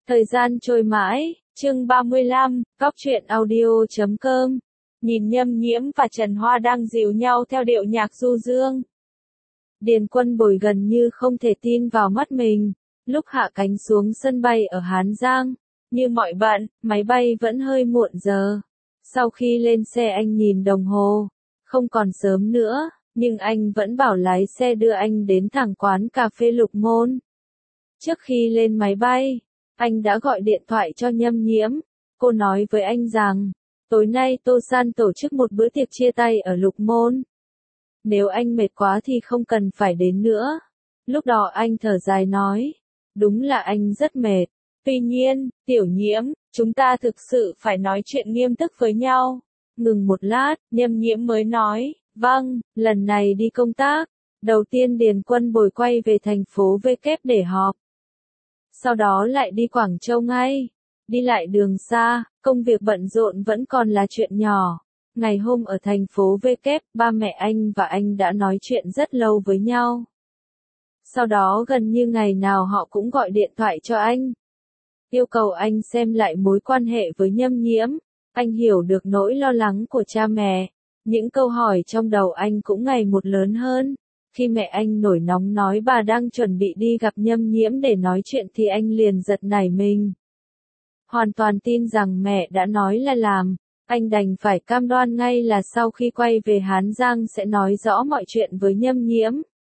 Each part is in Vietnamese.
Thời gian trôi mãi, chương 35, góc truyện audio.com. Nhìn Nhâm Nhiễm và Trần Hoa đang dìu nhau theo điệu nhạc du dương. Điền Quân Bồi gần như không thể tin vào mắt mình. Lúc hạ cánh xuống sân bay ở Hán Giang, như mọi bạn, máy bay vẫn hơi muộn giờ. Sau khi lên xe anh nhìn đồng hồ, không còn sớm nữa, nhưng anh vẫn bảo lái xe đưa anh đến thẳng quán cà phê Lục Môn. Trước khi lên máy bay, anh đã gọi điện thoại cho Nhâm Nhiễm. Cô nói với anh rằng, tối nay Tô San tổ chức một bữa tiệc chia tay ở Lục Môn. Nếu anh mệt quá thì không cần phải đến nữa. Lúc đó anh thở dài nói, đúng là anh rất mệt. Tuy nhiên, Tiểu Nhiễm, chúng ta thực sự phải nói chuyện nghiêm túc với nhau. Ngừng một lát, Nhâm Nhiễm mới nói, vâng, lần này đi công tác. Đầu tiên Điền Quân Bồi quay về thành phố V kép để họp. Sau đó lại đi Quảng Châu ngay. Đi lại đường xa, công việc bận rộn vẫn còn là chuyện nhỏ. Ngày hôm ở thành phố V kép, ba mẹ anh và anh đã nói chuyện rất lâu với nhau. Sau đó gần như ngày nào họ cũng gọi điện thoại cho anh. Yêu cầu anh xem lại mối quan hệ với Nhâm Nhiễm. Anh hiểu được nỗi lo lắng của cha mẹ. Những câu hỏi trong đầu anh cũng ngày một lớn hơn. Khi mẹ anh nổi nóng nói bà đang chuẩn bị đi gặp Nhâm Nhiễm để nói chuyện thì anh liền giật nảy mình. Hoàn toàn tin rằng mẹ đã nói là làm, anh đành phải cam đoan ngay là sau khi quay về Hán Giang sẽ nói rõ mọi chuyện với Nhâm Nhiễm.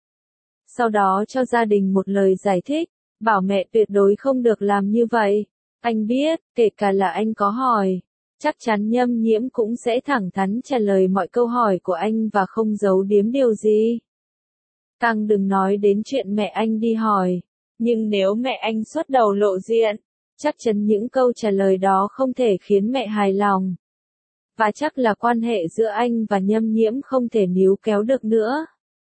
Sau đó cho gia đình một lời giải thích, bảo mẹ tuyệt đối không được làm như vậy. Anh biết, kể cả là anh có hỏi, chắc chắn Nhâm Nhiễm cũng sẽ thẳng thắn trả lời mọi câu hỏi của anh và không giấu giếm điều gì. Càng đừng nói đến chuyện mẹ anh đi hỏi. Nhưng nếu mẹ anh xuất đầu lộ diện, chắc chắn những câu trả lời đó không thể khiến mẹ hài lòng. Và chắc là quan hệ giữa anh và Nhâm Nhiễm không thể níu kéo được nữa.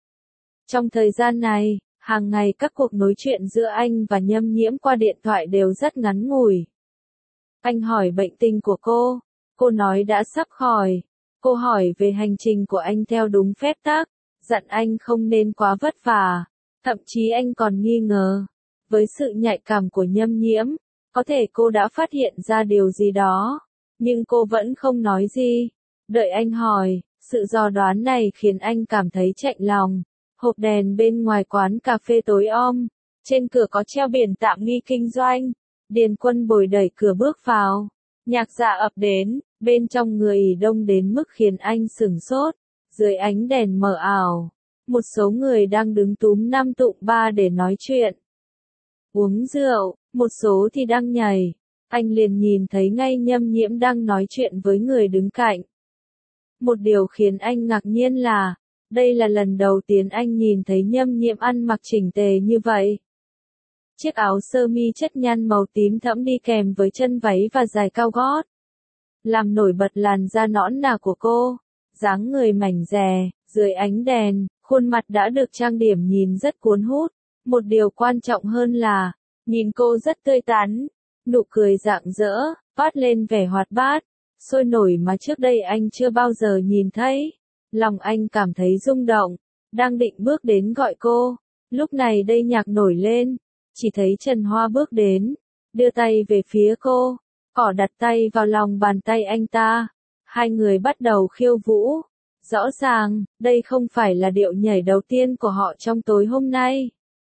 Trong thời gian này, hàng ngày các cuộc nói chuyện giữa anh và Nhâm Nhiễm qua điện thoại đều rất ngắn ngủi. Anh hỏi bệnh tình của cô nói đã sắp khỏi. Cô hỏi về hành trình của anh theo đúng phép tắc, dặn anh không nên quá vất vả. Thậm chí anh còn nghi ngờ, với sự nhạy cảm của Nhâm Nhiễm, có thể cô đã phát hiện ra điều gì đó. Nhưng cô vẫn không nói gì. Đợi anh hỏi, sự dò đoán này khiến anh cảm thấy chạnh lòng. Hộp đèn bên ngoài quán cà phê tối om, trên cửa có treo biển tạm nghi kinh doanh. Điền Quân Bồi đẩy cửa bước vào. Nhạc giả ập đến, bên trong người đông đến mức khiến anh sửng sốt. Dưới ánh đèn mờ ảo, một số người đang đứng túm năm tụm ba để nói chuyện, uống rượu, một số thì đang nhảy. Anh liền nhìn thấy ngay Nhâm Nhiễm đang nói chuyện với người đứng cạnh. Một điều khiến anh ngạc nhiên là, đây là lần đầu tiên anh nhìn thấy Nhâm Nhiễm ăn mặc chỉnh tề như vậy. Chiếc áo sơ mi chất nhăn màu tím thẫm đi kèm với chân váy và giày cao gót, làm nổi bật làn da nõn nà của cô. Dáng người mảnh dè, dưới ánh đèn, khuôn mặt đã được trang điểm nhìn rất cuốn hút. Một điều quan trọng hơn là, nhìn cô rất tươi tắn, nụ cười rạng rỡ, toát lên vẻ hoạt bát, sôi nổi mà trước đây anh chưa bao giờ nhìn thấy. Lòng anh cảm thấy rung động, đang định bước đến gọi cô. Lúc này đây nhạc nổi lên, chỉ thấy Trần Hoa bước đến, đưa tay về phía cô, cỏ đặt tay vào lòng bàn tay anh ta. Hai người bắt đầu khiêu vũ. Rõ ràng, đây không phải là điệu nhảy đầu tiên của họ trong tối hôm nay.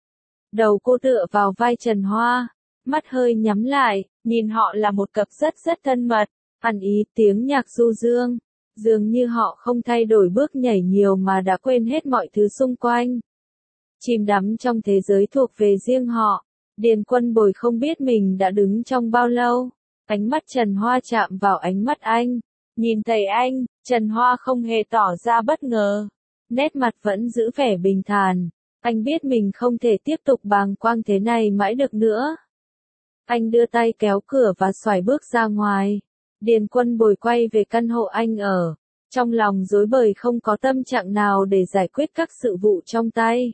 Đầu cô tựa vào vai Trần Hoa, mắt hơi nhắm lại, nhìn họ là một cặp rất thân mật, ăn ý tiếng nhạc du dương. Dường như họ không thay đổi bước nhảy nhiều mà đã quên hết mọi thứ xung quanh. Chìm đắm trong thế giới thuộc về riêng họ. Điền Quân Bồi không biết mình đã đứng trong bao lâu. Ánh mắt Trần Hoa chạm vào ánh mắt anh. Nhìn thấy anh, Trần Hoa không hề tỏ ra bất ngờ. Nét mặt vẫn giữ vẻ bình thản. Anh biết mình không thể tiếp tục bàng quang thế này mãi được nữa. Anh đưa tay kéo cửa và xoài bước ra ngoài. Điền Quân Bồi quay về căn hộ anh ở. Trong lòng rối bời không có tâm trạng nào để giải quyết các sự vụ trong tay.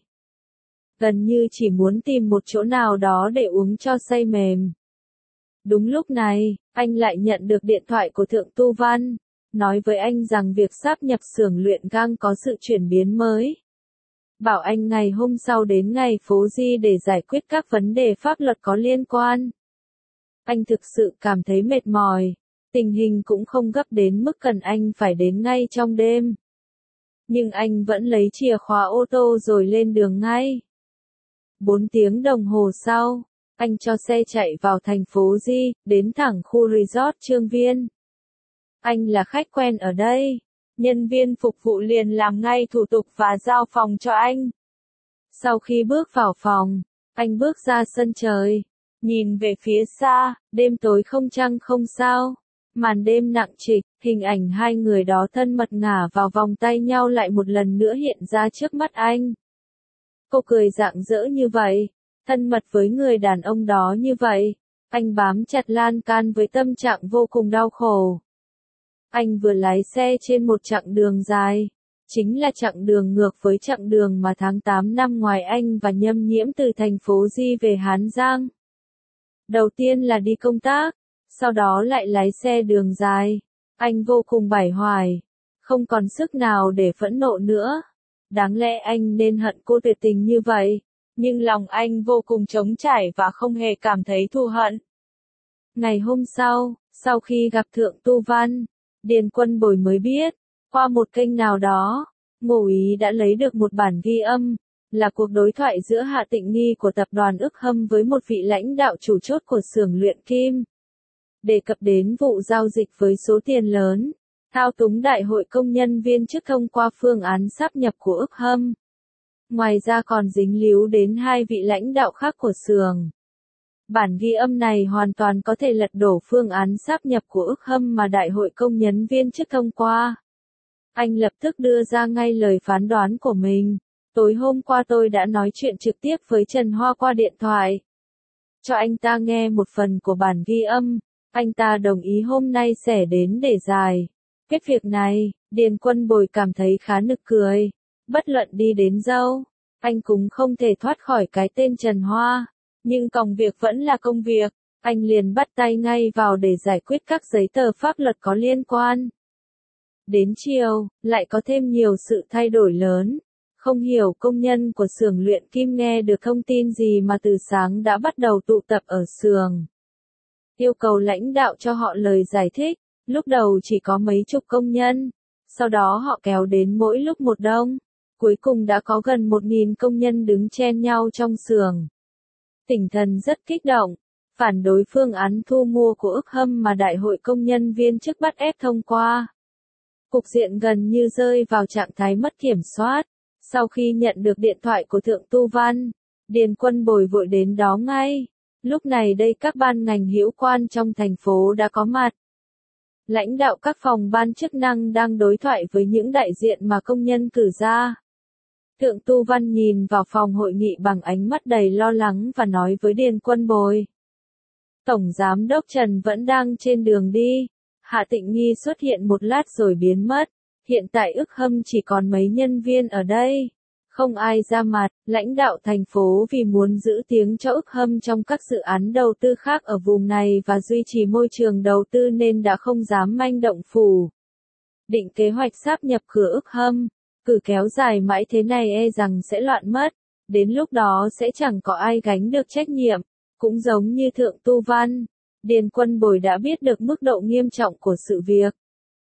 Gần như chỉ muốn tìm một chỗ nào đó để uống cho say mềm. Đúng lúc này, anh lại nhận được điện thoại của Thượng Tu Văn, nói với anh rằng việc sáp nhập xưởng luyện gang có sự chuyển biến mới. Bảo anh ngày hôm sau đến ngày phố Di để giải quyết các vấn đề pháp luật có liên quan. Anh thực sự cảm thấy mệt mỏi. Tình hình cũng không gấp đến mức cần anh phải đến ngay trong đêm. Nhưng anh vẫn lấy chìa khóa ô tô rồi lên đường ngay. 4 tiếng đồng hồ sau, anh cho xe chạy vào thành phố Di, đến thẳng khu resort Trương Viên. Anh là khách quen ở đây. Nhân viên phục vụ liền làm ngay thủ tục và giao phòng cho anh. Sau khi bước vào phòng, anh bước ra sân trời. Nhìn về phía xa, đêm tối không trăng không sao. Màn đêm nặng trịch, hình ảnh hai người đó thân mật ngả vào vòng tay nhau lại một lần nữa hiện ra trước mắt anh. Cô cười rạng rỡ như vậy, thân mật với người đàn ông đó như vậy. Anh bám chặt lan can với tâm trạng vô cùng đau khổ. Anh vừa lái xe trên một chặng đường dài. Chính là chặng đường ngược với chặng đường mà tháng 8 năm ngoài anh và Nhâm Nhiễm từ thành phố Di về Hán Giang. Đầu tiên là đi công tác, sau đó lại lái xe đường dài. Anh vô cùng bải hoài, không còn sức nào để phẫn nộ nữa. Đáng lẽ anh nên hận cô tuyệt tình như vậy, nhưng lòng anh vô cùng trống trải và không hề cảm thấy thù hận. Ngày hôm sau khi gặp Thượng Tu Văn, Điền Quân Bồi mới biết, qua một kênh nào đó, Ngô Ý đã lấy được một bản ghi âm, là cuộc đối thoại giữa Hạ Tịnh Nghi của tập đoàn Ức Hâm với một vị lãnh đạo chủ chốt của xưởng luyện kim. Đề cập đến vụ giao dịch với số tiền lớn, thao túng đại hội công nhân viên chức thông qua phương án sáp nhập của Ức Hâm. Ngoài ra còn dính líu đến hai vị lãnh đạo khác của xưởng. Bản ghi âm này hoàn toàn có thể lật đổ phương án sáp nhập của Ức Hâm mà đại hội công nhân viên chức thông qua. Anh lập tức đưa ra ngay lời phán đoán của mình. Tối hôm qua tôi đã nói chuyện trực tiếp với Trần Hoa qua điện thoại. Cho anh ta nghe một phần của bản ghi âm. Anh ta đồng ý hôm nay sẽ đến để giải quyết việc này. Điền Quân Bồi cảm thấy khá nực cười. Bất luận đi đến đâu, anh cũng không thể thoát khỏi cái tên Trần Hoa. Nhưng công việc vẫn là công việc. Anh liền bắt tay ngay vào để giải quyết các giấy tờ pháp luật có liên quan. Đến chiều, lại có thêm nhiều sự thay đổi lớn. Không hiểu công nhân của xưởng luyện kim nghe được thông tin gì mà từ sáng đã bắt đầu tụ tập ở xưởng. Yêu cầu lãnh đạo cho họ lời giải thích. Lúc đầu chỉ có mấy chục công nhân. Sau đó họ kéo đến mỗi lúc một đông. Cuối cùng đã có gần 1.000 công nhân đứng chen nhau trong xưởng. Tinh thần rất kích động. Phản đối phương án thu mua của Ức Hâm mà đại hội công nhân viên chức bắt ép thông qua. Cục diện gần như rơi vào trạng thái mất kiểm soát. Sau khi nhận được điện thoại của Thượng Tu Văn, Điền Quân Bồi vội đến đó ngay. Lúc này đây các ban ngành hữu quan trong thành phố đã có mặt. Lãnh đạo các phòng ban chức năng đang đối thoại với những đại diện mà công nhân cử ra. Thượng Tu Văn nhìn vào phòng hội nghị bằng ánh mắt đầy lo lắng và nói với Điền Quân Bồi. Tổng Giám đốc Trần vẫn đang trên đường đi. Hạ Tịnh Nghi xuất hiện một lát rồi biến mất. Hiện tại Ức Hâm chỉ còn mấy nhân viên ở đây. Không ai ra mặt, lãnh đạo thành phố vì muốn giữ tiếng cho Ức Hâm trong các dự án đầu tư khác ở vùng này và duy trì môi trường đầu tư nên đã không dám manh động phủ định kế hoạch sáp nhập cửa Ức Hâm. Cứ kéo dài mãi thế này e rằng sẽ loạn mất. Đến lúc đó sẽ chẳng có ai gánh được trách nhiệm. Cũng giống như Thượng Tu Văn, Điền Quân Bồi đã biết được mức độ nghiêm trọng của sự việc.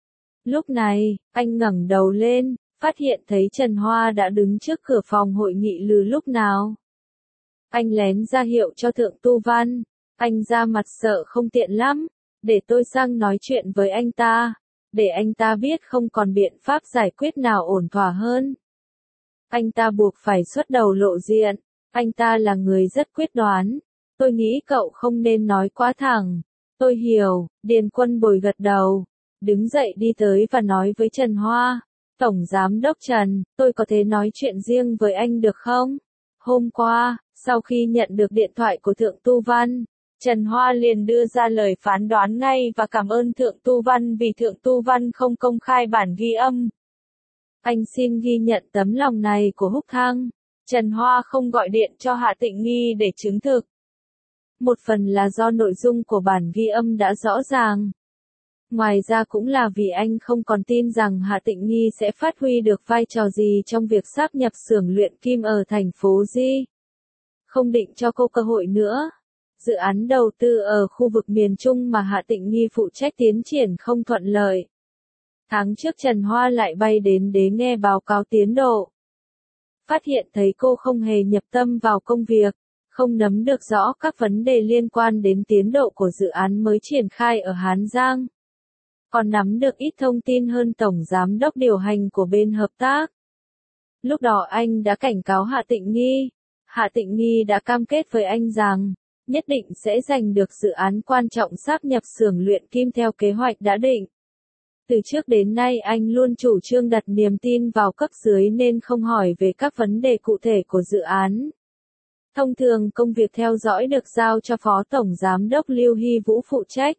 Lúc này, anh ngẩng đầu lên, phát hiện thấy Trần Hoa đã đứng trước cửa phòng hội nghị từ lúc nào. Anh lén ra hiệu cho Thượng Tu Văn, anh ra mặt sợ không tiện lắm, để tôi sang nói chuyện với anh ta, để anh ta biết không còn biện pháp giải quyết nào ổn thỏa hơn. Anh ta buộc phải xuất đầu lộ diện, anh ta là người rất quyết đoán, tôi nghĩ cậu không nên nói quá thẳng. Tôi hiểu, Điền Quân Bồi gật đầu. Đứng dậy đi tới và nói với Trần Hoa. Tổng Giám đốc Trần, tôi có thể nói chuyện riêng với anh được không? Hôm qua, sau khi nhận được điện thoại của Thượng Tu Văn, Trần Hoa liền đưa ra lời phán đoán ngay và cảm ơn Thượng Tu Văn vì Thượng Tu Văn không công khai bản ghi âm. Anh xin ghi nhận tấm lòng này của Húc Thăng. Trần Hoa không gọi điện cho Hạ Tịnh Nghi để chứng thực. Một phần là do nội dung của bản ghi âm đã rõ ràng. Ngoài ra cũng là vì anh không còn tin rằng Hạ Tịnh Nghi sẽ phát huy được vai trò gì trong việc sáp nhập xưởng luyện kim ở thành phố Di. Không định cho cô cơ hội nữa. dự án đầu tư ở khu vực miền Trung mà Hạ Tịnh Nghi phụ trách tiến triển không thuận lợi. Tháng trước Trần Hoa lại bay đến để nghe báo cáo tiến độ. Phát hiện thấy cô không hề nhập tâm vào công việc, không nắm được rõ các vấn đề liên quan đến tiến độ của dự án mới triển khai ở Hán Giang. Còn nắm được ít thông tin hơn tổng giám đốc điều hành của bên hợp tác. Lúc đó anh đã cảnh cáo Hạ Tịnh Nghi. Hạ Tịnh Nghi đã cam kết với anh rằng, nhất định sẽ giành được dự án quan trọng sáp nhập xưởng luyện kim theo kế hoạch đã định. Từ trước đến nay anh luôn chủ trương đặt niềm tin vào cấp dưới nên không hỏi về các vấn đề cụ thể của dự án. Thông thường công việc theo dõi được giao cho Phó Tổng Giám đốc Lưu Hy Vũ phụ trách.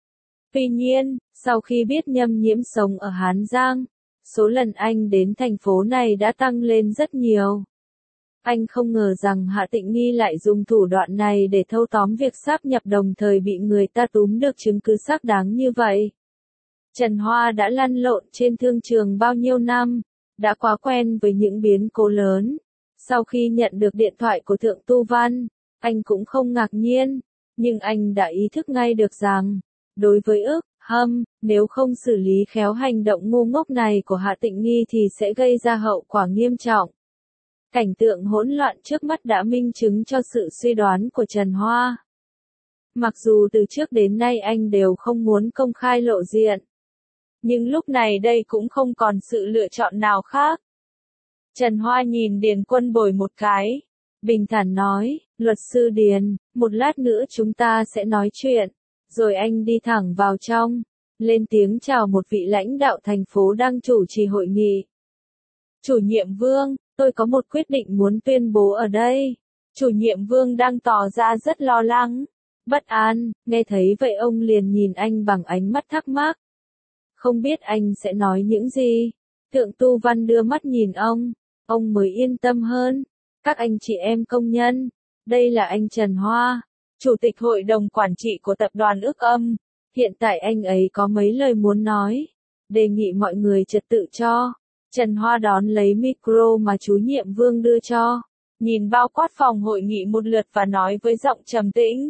Tuy nhiên, sau khi biết Nhâm Nhiễm sống ở Hán Giang, số lần anh đến thành phố này đã tăng lên rất nhiều. Anh không ngờ rằng Hạ Tịnh Nghi lại dùng thủ đoạn này để thâu tóm việc sáp nhập đồng thời bị người ta túm được chứng cứ xác đáng như vậy. Trần Hoa đã lăn lộn trên thương trường bao nhiêu năm, đã quá quen với những biến cố lớn. Sau khi nhận được điện thoại của Thượng Tu Văn, anh cũng không ngạc nhiên, nhưng anh đã ý thức ngay được rằng, đối với ức, hâm, nếu không xử lý khéo hành động ngu ngốc này của Hạ Tịnh Nghi thì sẽ gây ra hậu quả nghiêm trọng. Cảnh tượng hỗn loạn trước mắt đã minh chứng cho sự suy đoán của Trần Hoa. Mặc dù từ trước đến nay anh đều không muốn công khai lộ diện, nhưng lúc này đây cũng không còn sự lựa chọn nào khác. Trần Hoa nhìn Điền Quân Bồi một cái, bình thản nói, luật sư Điền, một lát nữa chúng ta sẽ nói chuyện, rồi anh đi thẳng vào trong, lên tiếng chào một vị lãnh đạo thành phố đang chủ trì hội nghị. Chủ nhiệm Vương, tôi có một quyết định muốn tuyên bố ở đây. Chủ nhiệm Vương đang tỏ ra rất lo lắng, bất an, nghe thấy vậy ông liền nhìn anh bằng ánh mắt thắc mắc. Không biết anh sẽ nói những gì? Thượng Tu Văn đưa mắt nhìn ông mới yên tâm hơn. Các anh chị em công nhân, đây là anh Trần Hoa, Chủ tịch Hội đồng Quản trị của Tập đoàn Ức Âm. Hiện tại anh ấy có mấy lời muốn nói, đề nghị mọi người trật tự cho. Trần Hoa đón lấy micro mà chủ nhiệm Vương đưa cho, nhìn bao quát phòng hội nghị một lượt và nói với giọng trầm tĩnh.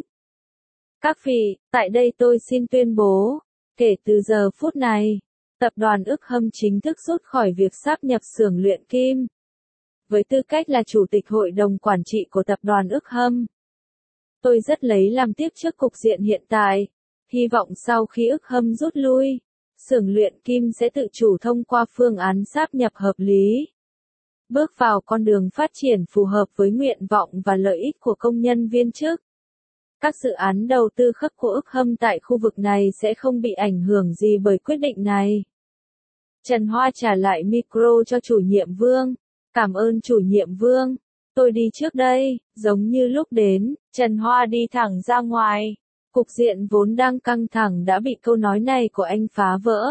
Các vị, tại đây tôi xin tuyên bố, kể từ giờ phút này, Tập đoàn Ức Hâm chính thức rút khỏi việc sáp nhập xưởng luyện kim. Với tư cách là Chủ tịch Hội đồng Quản trị của Tập đoàn Ức Hâm, tôi rất lấy làm tiếc trước cục diện hiện tại, hy vọng sau khi Ức Hâm rút lui, xưởng luyện kim sẽ tự chủ thông qua phương án sáp nhập hợp lý. Bước vào con đường phát triển phù hợp với nguyện vọng và lợi ích của công nhân viên chức. Các dự án đầu tư khác của Ức Hâm tại khu vực này sẽ không bị ảnh hưởng gì bởi quyết định này. Trần Hoa trả lại micro cho chủ nhiệm Vương. Cảm ơn chủ nhiệm Vương. Tôi đi trước đây, giống như lúc đến, Trần Hoa đi thẳng ra ngoài. Cục diện vốn đang căng thẳng đã bị câu nói này của anh phá vỡ.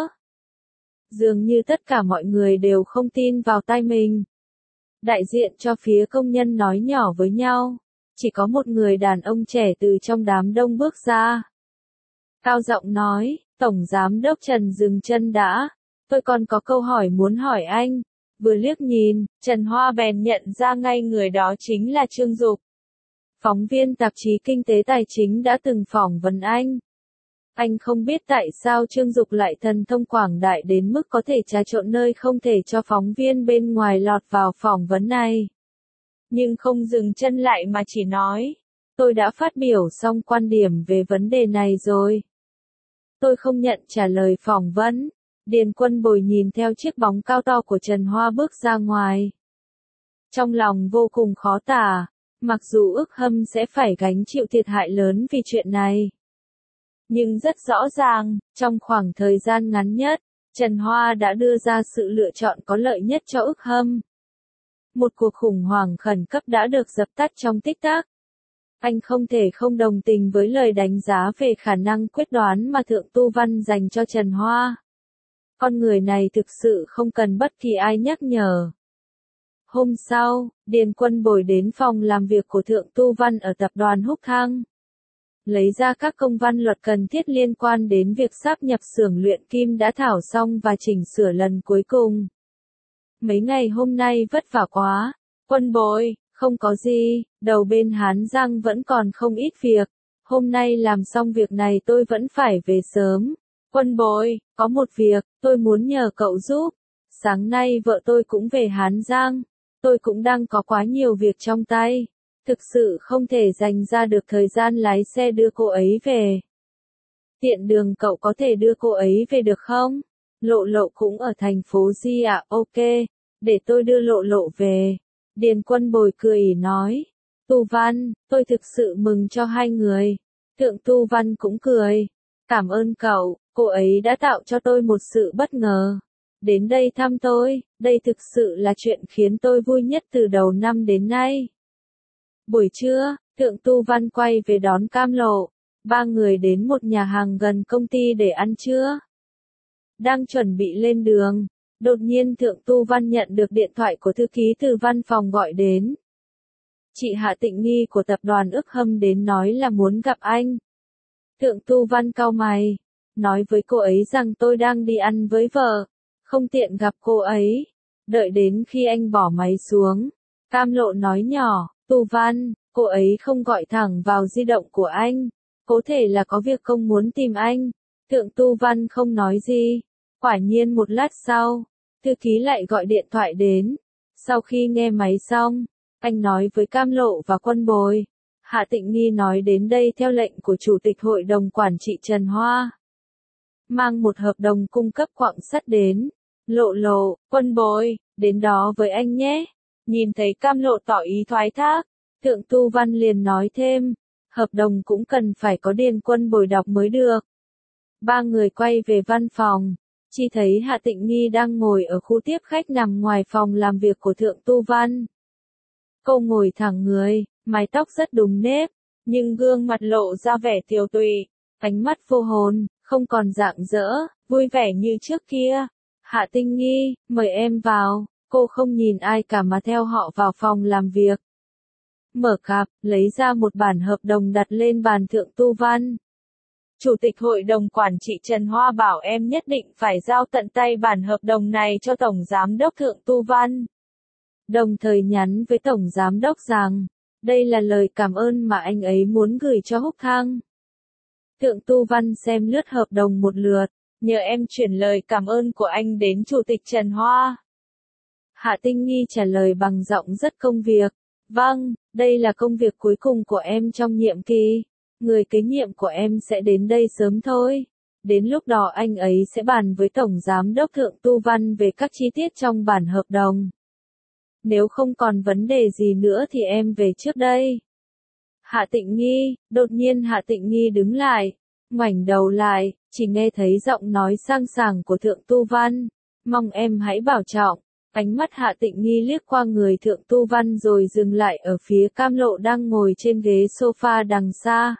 Dường như tất cả mọi người đều không tin vào tai mình. Đại diện cho phía công nhân nói nhỏ với nhau. Chỉ có một người đàn ông trẻ từ trong đám đông bước ra. Cao giọng nói, Tổng Giám đốc Trần dừng chân đã. Tôi còn có câu hỏi muốn hỏi anh. Vừa liếc nhìn, Trần Hoa bèn nhận ra ngay người đó chính là Trương Dục. Phóng viên tạp chí Kinh tế Tài chính đã từng phỏng vấn anh. Anh không biết tại sao Trương Dục lại thần thông quảng đại đến mức có thể trà trộn nơi không thể cho phóng viên bên ngoài lọt vào phỏng vấn này. Nhưng không dừng chân lại mà chỉ nói, tôi đã phát biểu xong quan điểm về vấn đề này rồi. Tôi không nhận trả lời phỏng vấn. Điền Quân Bồi nhìn theo chiếc bóng cao to của Trần Hoa bước ra ngoài. Trong lòng vô cùng khó tả, mặc dù Ức Hâm sẽ phải gánh chịu thiệt hại lớn vì chuyện này. Nhưng rất rõ ràng, trong khoảng thời gian ngắn nhất, Trần Hoa đã đưa ra sự lựa chọn có lợi nhất cho Ức Hâm. Một cuộc khủng hoảng khẩn cấp đã được dập tắt trong tích tắc. Anh không thể không đồng tình với lời đánh giá về khả năng quyết đoán mà Thượng Tu Văn dành cho Trần Hoa. Con người này thực sự không cần bất kỳ ai nhắc nhở. Hôm sau, Điền Quân Bồi đến phòng làm việc của Thượng Tu Văn ở tập đoàn Húc Thăng. Lấy ra các công văn luật cần thiết liên quan đến việc sáp nhập xưởng luyện kim đã thảo xong và chỉnh sửa lần cuối cùng. Mấy ngày hôm nay vất vả quá, Quân Bồi, không có gì, đầu bên Hán Giang vẫn còn không ít việc. Hôm nay làm xong việc này tôi vẫn phải về sớm. Quân bồi, có một việc, tôi muốn nhờ cậu giúp. Sáng nay vợ tôi cũng về Hán Giang. Tôi cũng đang có quá nhiều việc trong tay. Thực sự không thể dành ra được thời gian lái xe đưa cô ấy về. Tiện đường cậu có thể đưa cô ấy về được không? Lộ Lộ cũng ở thành phố Di à? Ok, để tôi đưa Lộ Lộ về. Điền Quân Bồi cười nói. Tu Văn, tôi thực sự mừng cho hai người. Thượng Tu Văn cũng cười. Cảm ơn cậu, cô ấy đã tạo cho tôi một sự bất ngờ. Đến đây thăm tôi, đây thực sự là chuyện khiến tôi vui nhất từ đầu năm đến nay. Buổi trưa, Thượng Tu Văn quay về đón Cam Lộ. Ba người đến một nhà hàng gần công ty để ăn trưa. Đang chuẩn bị lên đường, đột nhiên Thượng Tu Văn nhận được điện thoại của thư ký từ văn phòng gọi đến. Chị Hạ Tịnh Nghi của tập đoàn Ức Hâm đến nói là muốn gặp anh. Thượng Tu Văn cau mày, nói với cô ấy rằng tôi đang đi ăn với vợ, không tiện gặp cô ấy. Đợi đến khi anh bỏ máy xuống, Cam Lộ nói nhỏ, Tu Văn, cô ấy không gọi thẳng vào di động của anh, có thể là có việc không muốn tìm anh. Thượng Tu Văn không nói gì. Quả nhiên một lát sau, thư ký lại gọi điện thoại đến. Sau khi nghe máy xong, anh nói với Cam Lộ và Quân Bồi, Hạ Tịnh Nghi nói đến đây theo lệnh của Chủ tịch Hội đồng Quản trị Trần Hoa. Mang một hợp đồng cung cấp quặng sắt đến. Lộ Lộ, Quân Bồi, đến đó với anh nhé. Nhìn thấy Cam Lộ tỏ ý thoái thác, Thượng Tu Văn liền nói thêm, hợp đồng cũng cần phải có Điền Quân Bồi đọc mới được. Ba người quay về văn phòng, chỉ thấy Hạ Tịnh Nghi đang ngồi ở khu tiếp khách nằm ngoài phòng làm việc của Thượng Tu Văn. Cô ngồi thẳng người, mái tóc rất đúng nếp, nhưng gương mặt lộ ra vẻ tiều tụy, ánh mắt vô hồn, không còn rạng rỡ, vui vẻ như trước kia. Hạ Tịnh Nghi, mời em vào. Cô không nhìn ai cả mà theo họ vào phòng làm việc. Mở cặp, lấy ra một bản hợp đồng đặt lên bàn Thượng Tu Văn. Chủ tịch Hội đồng Quản trị Trần Hoa bảo em nhất định phải giao tận tay bản hợp đồng này cho Tổng Giám đốc Thượng Tu Văn. Đồng thời nhắn với Tổng Giám đốc rằng, đây là lời cảm ơn mà anh ấy muốn gửi cho Húc Thăng. Thượng Tu Văn xem lướt hợp đồng một lượt, nhờ em chuyển lời cảm ơn của anh đến Chủ tịch Trần Hoa. Hạ Tịnh Nghi trả lời bằng giọng rất công việc. Vâng, đây là công việc cuối cùng của em trong nhiệm kỳ. Người kế nhiệm của em sẽ đến đây sớm thôi. Đến lúc đó anh ấy sẽ bàn với Tổng Giám đốc Thượng Tu Văn về các chi tiết trong bản hợp đồng. Nếu không còn vấn đề gì nữa thì em về trước đây. Hạ Tịnh Nghi, đột nhiên Hạ Tịnh Nghi đứng lại, ngoảnh đầu lại, chỉ nghe thấy giọng nói sang sảng của Thượng Tu Văn. Mong em hãy bảo trọng. Ánh mắt Hạ Tịnh Nghi liếc qua người Thượng Tu Văn rồi dừng lại ở phía Cam Lộ đang ngồi trên ghế sofa đằng xa.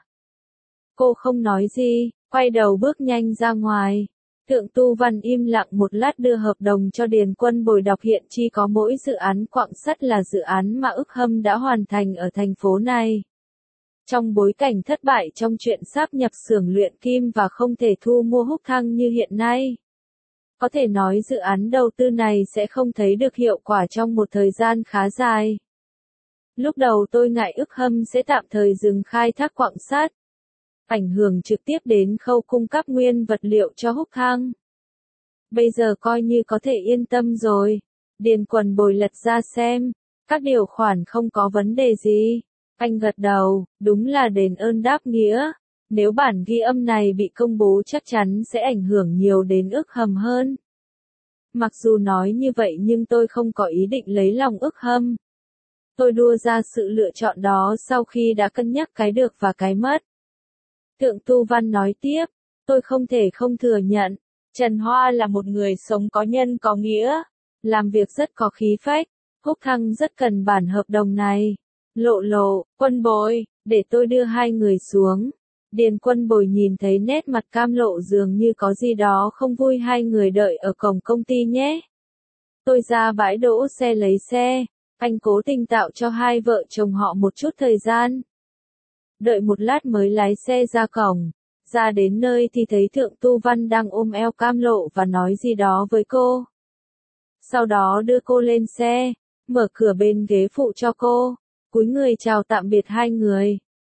Cô không nói gì, quay đầu bước nhanh ra ngoài. Thượng Tu Văn im lặng một lát đưa hợp đồng cho Điền Quân Bồi đọc, hiện chỉ có mỗi dự án quặng sắt là dự án mà Ức Hâm đã hoàn thành ở thành phố này. Trong bối cảnh thất bại trong chuyện sáp nhập xưởng luyện kim và không thể thu mua Húc Thăng như hiện nay, có thể nói dự án đầu tư này sẽ không thấy được hiệu quả trong một thời gian khá dài. Lúc đầu tôi ngại Ức Hâm sẽ tạm thời dừng khai thác quặng sắt, ảnh hưởng trực tiếp đến khâu cung cấp nguyên vật liệu cho Húc Thăng. Bây giờ coi như có thể yên tâm rồi. Điền Quân Bồi lật ra xem, các điều khoản không có vấn đề gì. Anh gật đầu, đúng là đền ơn đáp nghĩa. Nếu bản ghi âm này bị công bố chắc chắn sẽ ảnh hưởng nhiều đến Ức Hâm hơn. Mặc dù nói như vậy nhưng tôi không có ý định lấy lòng Ức Hâm. Tôi đưa ra sự lựa chọn đó sau khi đã cân nhắc cái được và cái mất. Thượng Tu Văn nói tiếp, tôi không thể không thừa nhận, Trần Hoa là một người sống có nhân có nghĩa, làm việc rất có khí phách. Húc Thăng rất cần bản hợp đồng này. Lộ Lộ, Quân Bồi, để tôi đưa hai người xuống. Điền Quân Bồi nhìn thấy nét mặt Cam Lộ dường như có gì đó không vui. Hai người đợi ở cổng công ty nhé. Tôi ra bãi đỗ xe lấy xe. Anh cố tình tạo cho hai vợ chồng họ một chút thời gian. Đợi một lát mới lái xe ra cổng. Ra đến nơi thì thấy Thượng Tu Văn đang ôm eo Cam Lộ và nói gì đó với cô. Sau đó đưa cô lên xe, mở cửa bên ghế phụ cho cô, cúi người chào tạm biệt hai người.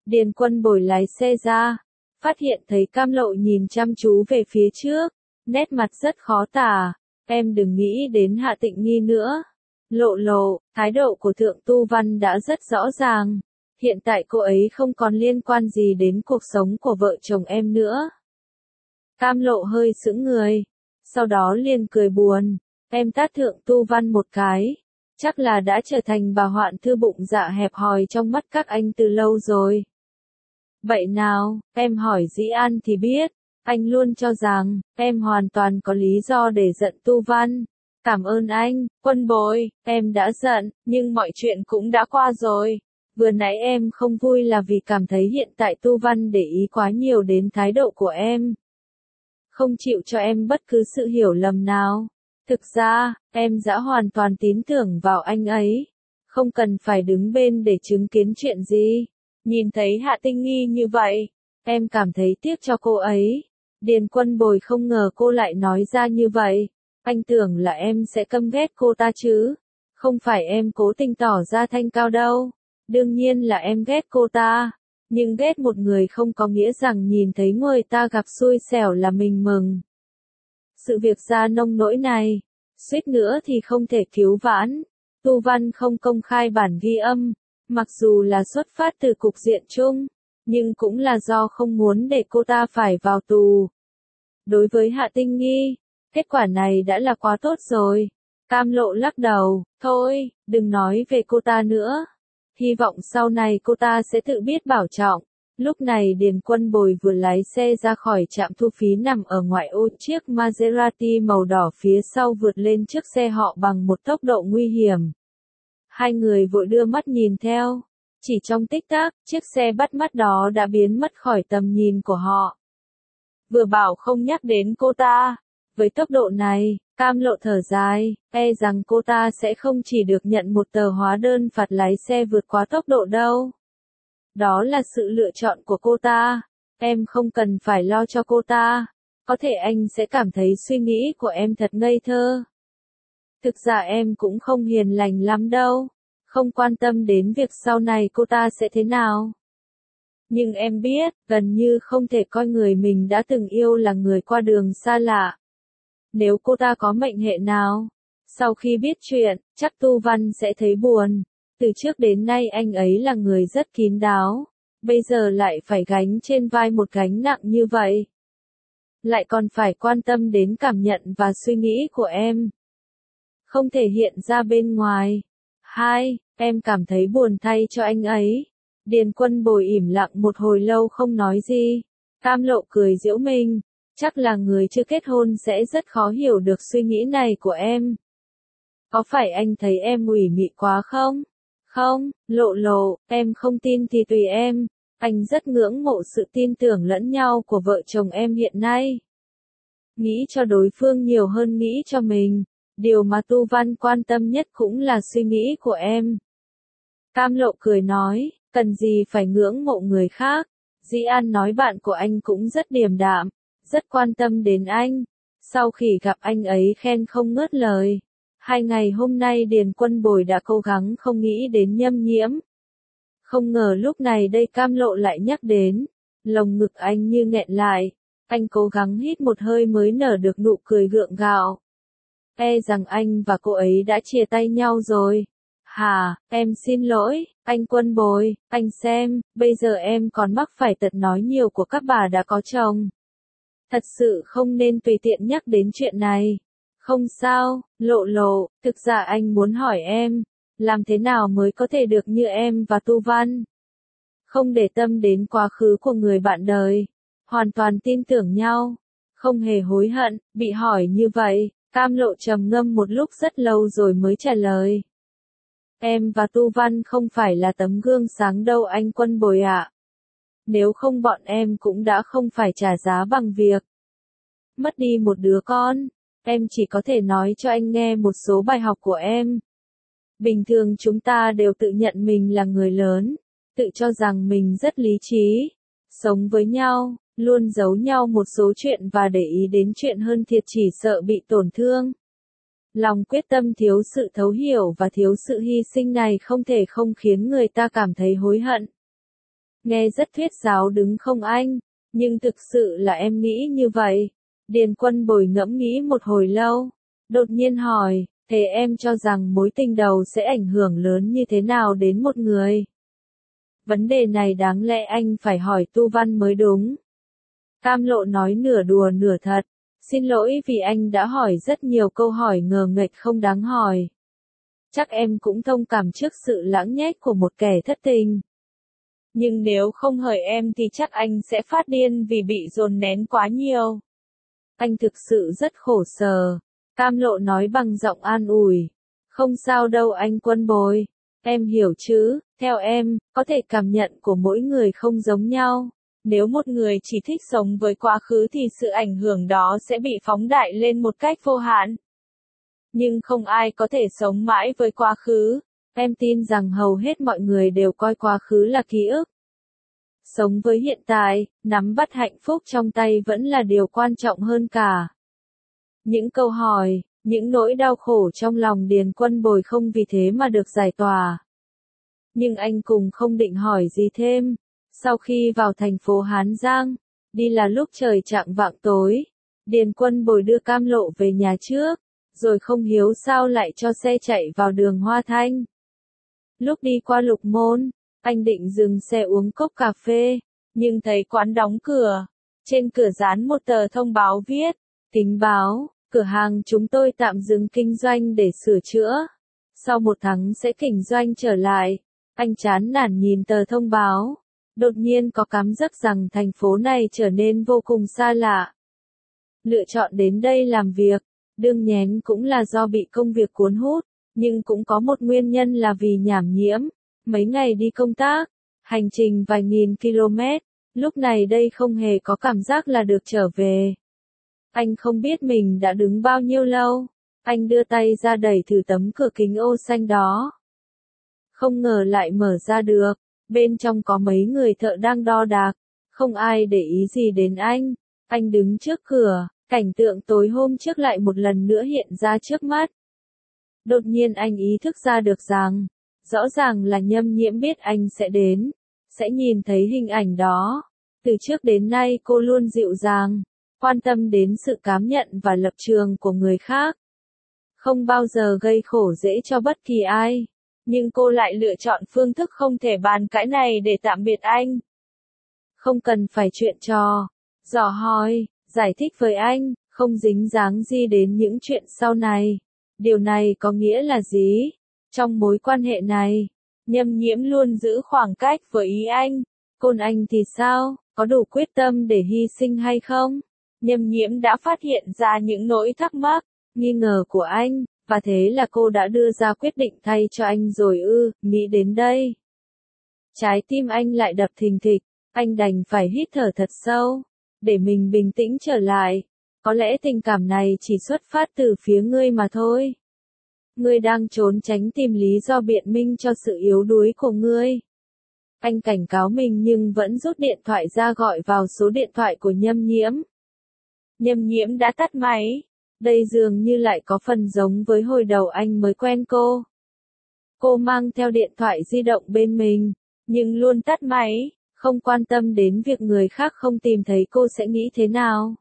Điền Quân Bồi lái xe ra, phát hiện thấy Cam Lộ nhìn chăm chú về phía trước, nét mặt rất khó tả, em đừng nghĩ đến Hạ Tịnh Nghi nữa. Lộ lộ, thái độ của Thượng Tu Văn đã rất rõ ràng, hiện tại cô ấy không còn liên quan gì đến cuộc sống của vợ chồng em nữa. Cam Lộ hơi sững người, sau đó liền cười buồn, em tát Thượng Tu Văn một cái, chắc là đã trở thành bà hoạn thư bụng dạ hẹp hòi trong mắt các anh từ lâu rồi. Vậy nào, em hỏi Dĩ An thì biết, anh luôn cho rằng, em hoàn toàn có lý do để giận Tu Văn. Cảm ơn anh, Quân Bồi, em đã giận, nhưng mọi chuyện cũng đã qua rồi. Vừa nãy em không vui là vì cảm thấy hiện tại Tu Văn để ý quá nhiều đến thái độ của em. Không chịu cho em bất cứ sự hiểu lầm nào. Thực ra, em đã hoàn toàn tín tưởng vào anh ấy. Không cần phải đứng bên để chứng kiến chuyện gì. Nhìn thấy Hạ Tinh Nghi như vậy, em cảm thấy tiếc cho cô ấy. Điền Quân Bồi không ngờ cô lại nói ra như vậy. Anh tưởng là em sẽ căm ghét cô ta chứ. Không phải em cố tình tỏ ra thanh cao đâu. Đương nhiên là em ghét cô ta. Nhưng ghét một người không có nghĩa rằng nhìn thấy người ta gặp xui xẻo là mình mừng. Sự việc ra nông nỗi này, suýt nữa thì không thể cứu vãn. Tu Văn không công khai bản ghi âm, mặc dù là xuất phát từ cục diện chung, nhưng cũng là do không muốn để cô ta phải vào tù. Đối với Hạ Tinh Nghi, kết quả này đã là quá tốt rồi. Cam Lộ lắc đầu, thôi, đừng nói về cô ta nữa. Hy vọng sau này cô ta sẽ tự biết bảo trọng. Lúc này Điền Quân Bồi vừa lái xe ra khỏi trạm thu phí nằm ở ngoại ô, chiếc Maserati màu đỏ phía sau vượt lên trước xe họ bằng một tốc độ nguy hiểm. Hai người vội đưa mắt nhìn theo. Chỉ trong tích tắc, chiếc xe bắt mắt đó đã biến mất khỏi tầm nhìn của họ. Vừa bảo không nhắc đến cô ta. Với tốc độ này, Cam Lộ thở dài, e rằng cô ta sẽ không chỉ được nhận một tờ hóa đơn phạt lái xe vượt quá tốc độ đâu. Đó là sự lựa chọn của cô ta. Em không cần phải lo cho cô ta. Có thể anh sẽ cảm thấy suy nghĩ của em thật ngây thơ. Thực ra em cũng không hiền lành lắm đâu. Không quan tâm đến việc sau này cô ta sẽ thế nào. Nhưng em biết, gần như không thể coi người mình đã từng yêu là người qua đường xa lạ. Nếu cô ta có mệnh hệ nào, sau khi biết chuyện, chắc Tu Văn sẽ thấy buồn. Từ trước đến nay anh ấy là người rất kín đáo, bây giờ lại phải gánh trên vai một gánh nặng như vậy. Lại còn phải quan tâm đến cảm nhận và suy nghĩ của em. Không thể hiện ra bên ngoài. Hai, em cảm thấy buồn thay cho anh ấy. Điền Quân Bồi im lặng một hồi lâu không nói gì. Cam Lộ cười giễu mình. Chắc là người chưa kết hôn sẽ rất khó hiểu được suy nghĩ này của em. Có phải anh thấy em ủy mị quá không? Không, Lộ lộ, em không tin thì tùy em. Anh rất ngưỡng mộ sự tin tưởng lẫn nhau của vợ chồng em hiện nay. Nghĩ cho đối phương nhiều hơn nghĩ cho mình. Điều mà Tu Văn quan tâm nhất cũng là suy nghĩ của em. Cam Lộ cười nói, cần gì phải ngưỡng mộ người khác. Dĩ An nói bạn của anh cũng rất điềm đạm, rất quan tâm đến anh. Sau khi gặp anh ấy khen không ngớt lời. 2 ngày hôm nay Điền Quân Bồi đã cố gắng không nghĩ đến Nhâm Nhiễm. Không ngờ lúc này đây Cam Lộ lại nhắc đến. Lồng ngực anh như nghẹn lại. Anh cố gắng hít một hơi mới nở được nụ cười gượng gạo. E rằng anh và cô ấy đã chia tay nhau rồi. Hà, em xin lỗi, anh Quân Bồi, anh xem, bây giờ em còn mắc phải tật nói nhiều của các bà đã có chồng. Thật sự không nên tùy tiện nhắc đến chuyện này. Không sao, Lộ lộ, thực ra anh muốn hỏi em, làm thế nào mới có thể được như em và Tu Văn? Không để tâm đến quá khứ của người bạn đời, hoàn toàn tin tưởng nhau, không hề hối hận. Bị hỏi như vậy, Cam Lộ trầm ngâm một lúc rất lâu rồi mới trả lời. Em và Tu Văn không phải là tấm gương sáng đâu anh Quân Bồi ạ. Nếu không bọn em cũng đã không phải trả giá bằng việc mất đi một đứa con. Em chỉ có thể nói cho anh nghe một số bài học của em. Bình thường chúng ta đều tự nhận mình là người lớn, tự cho rằng mình rất lý trí, sống với nhau, luôn giấu nhau một số chuyện và để ý đến chuyện hơn thiệt chỉ sợ bị tổn thương. Lòng quyết tâm thiếu sự thấu hiểu và thiếu sự hy sinh này không thể không khiến người ta cảm thấy hối hận. Nghe rất thuyết giáo đúng không anh? Nhưng thực sự là em nghĩ như vậy. Điền Quân Bồi ngẫm nghĩ một hồi lâu. Đột nhiên hỏi, thế em cho rằng mối tình đầu sẽ ảnh hưởng lớn như thế nào đến một người? Vấn đề này đáng lẽ anh phải hỏi Tu Văn mới đúng. Cam Lộ nói nửa đùa nửa thật. Xin lỗi vì anh đã hỏi rất nhiều câu hỏi ngờ nghệch không đáng hỏi. Chắc em cũng thông cảm trước sự lãng nhách của một kẻ thất tình. Nhưng nếu không hời em thì chắc anh sẽ phát điên vì bị dồn nén quá nhiều. Anh thực sự rất khổ sở. Cam Lộ nói bằng giọng an ủi. Không sao đâu anh Quân Bồi. Em hiểu chứ, theo em, có thể cảm nhận của mỗi người không giống nhau. Nếu một người chỉ thích sống với quá khứ thì sự ảnh hưởng đó sẽ bị phóng đại lên một cách vô hạn. Nhưng không ai có thể sống mãi với quá khứ. Em tin rằng hầu hết mọi người đều coi quá khứ là ký ức. Sống với hiện tại, nắm bắt hạnh phúc trong tay vẫn là điều quan trọng hơn cả. Những câu hỏi, những nỗi đau khổ trong lòng Điền Quân Bồi không vì thế mà được giải tỏa. Nhưng anh cùng không định hỏi gì thêm. Sau khi vào thành phố Hán Giang, đi là lúc trời chạng vạng tối, Điền Quân Bồi đưa Cam Lộ về nhà trước, rồi không hiếu sao lại cho xe chạy vào đường Hoa Thanh. Lúc đi qua Lục Môn, anh định dừng xe uống cốc cà phê, nhưng thấy quán đóng cửa. Trên cửa dán một tờ thông báo viết, kính báo, cửa hàng chúng tôi tạm dừng kinh doanh để sửa chữa. Sau 1 tháng sẽ kinh doanh trở lại. Anh chán nản nhìn tờ thông báo. Đột nhiên có cảm giác rằng thành phố này trở nên vô cùng xa lạ. Lựa chọn đến đây làm việc, đương nhiên cũng là do bị công việc cuốn hút, nhưng cũng có một nguyên nhân là vì nhảm nhiễm. Mấy ngày đi công tác, hành trình vài nghìn km, lúc này đây không hề có cảm giác là được trở về. Anh không biết mình đã đứng bao nhiêu lâu. Anh đưa tay ra đẩy thử tấm cửa kính ô xanh đó. Không ngờ lại mở ra được. Bên trong có mấy người thợ đang đo đạc. Không ai để ý gì đến anh. Anh đứng trước cửa, cảnh tượng tối hôm trước lại một lần nữa hiện ra trước mắt. Đột nhiên anh ý thức ra được rằng, rõ ràng là Nhâm Nhiễm biết anh sẽ đến, sẽ nhìn thấy hình ảnh đó. Từ trước đến nay cô luôn dịu dàng, quan tâm đến sự cảm nhận và lập trường của người khác. Không bao giờ gây khổ dễ cho bất kỳ ai. Nhưng cô lại lựa chọn phương thức không thể bàn cãi này để tạm biệt anh. Không cần phải chuyện trò, dò hỏi, giải thích với anh, không dính dáng gì đến những chuyện sau này. Điều này có nghĩa là gì? Trong mối quan hệ này, Nhâm Nhiễm luôn giữ khoảng cách với ý anh. Còn anh thì sao? Có đủ quyết tâm để hy sinh hay không? Nhâm Nhiễm đã phát hiện ra những nỗi thắc mắc, nghi ngờ của anh, và thế là cô đã đưa ra quyết định thay cho anh rồi ư. Nghĩ đến đây, trái tim anh lại đập thình thịch. Anh đành phải hít thở thật sâu, để mình bình tĩnh trở lại. Có lẽ tình cảm này chỉ xuất phát từ phía ngươi mà thôi. Ngươi đang trốn tránh tìm lý do biện minh cho sự yếu đuối của ngươi. Anh cảnh cáo mình nhưng vẫn rút điện thoại ra gọi vào số điện thoại của Nhâm Nhiễm. Nhâm Nhiễm đã tắt máy. Đây dường như lại có phần giống với hồi đầu anh mới quen cô. Cô mang theo điện thoại di động bên mình, nhưng luôn tắt máy, không quan tâm đến việc người khác không tìm thấy cô sẽ nghĩ thế nào.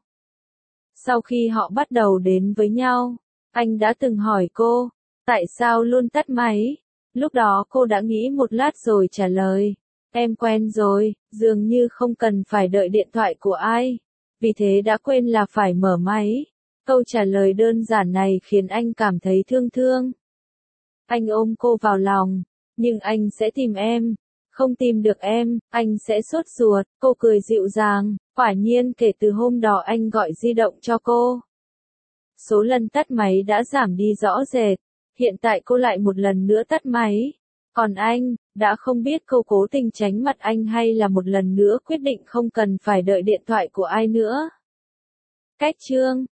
Sau khi họ bắt đầu đến với nhau, anh đã từng hỏi cô, tại sao luôn tắt máy? Lúc đó cô đã nghĩ một lát rồi trả lời, em quen rồi, dường như không cần phải đợi điện thoại của ai, vì thế đã quên là phải mở máy. Câu trả lời đơn giản này khiến anh cảm thấy thương thương. Anh ôm cô vào lòng, nhưng anh sẽ tìm em. Không tìm được em, anh sẽ sốt ruột. Cô cười dịu dàng, quả nhiên kể từ hôm đó anh gọi di động cho cô. Số lần tắt máy đã giảm đi rõ rệt. Hiện tại cô lại một lần nữa tắt máy. Còn anh, đã không biết cô cố tình tránh mặt anh hay là một lần nữa quyết định không cần phải đợi điện thoại của ai nữa. Cách chương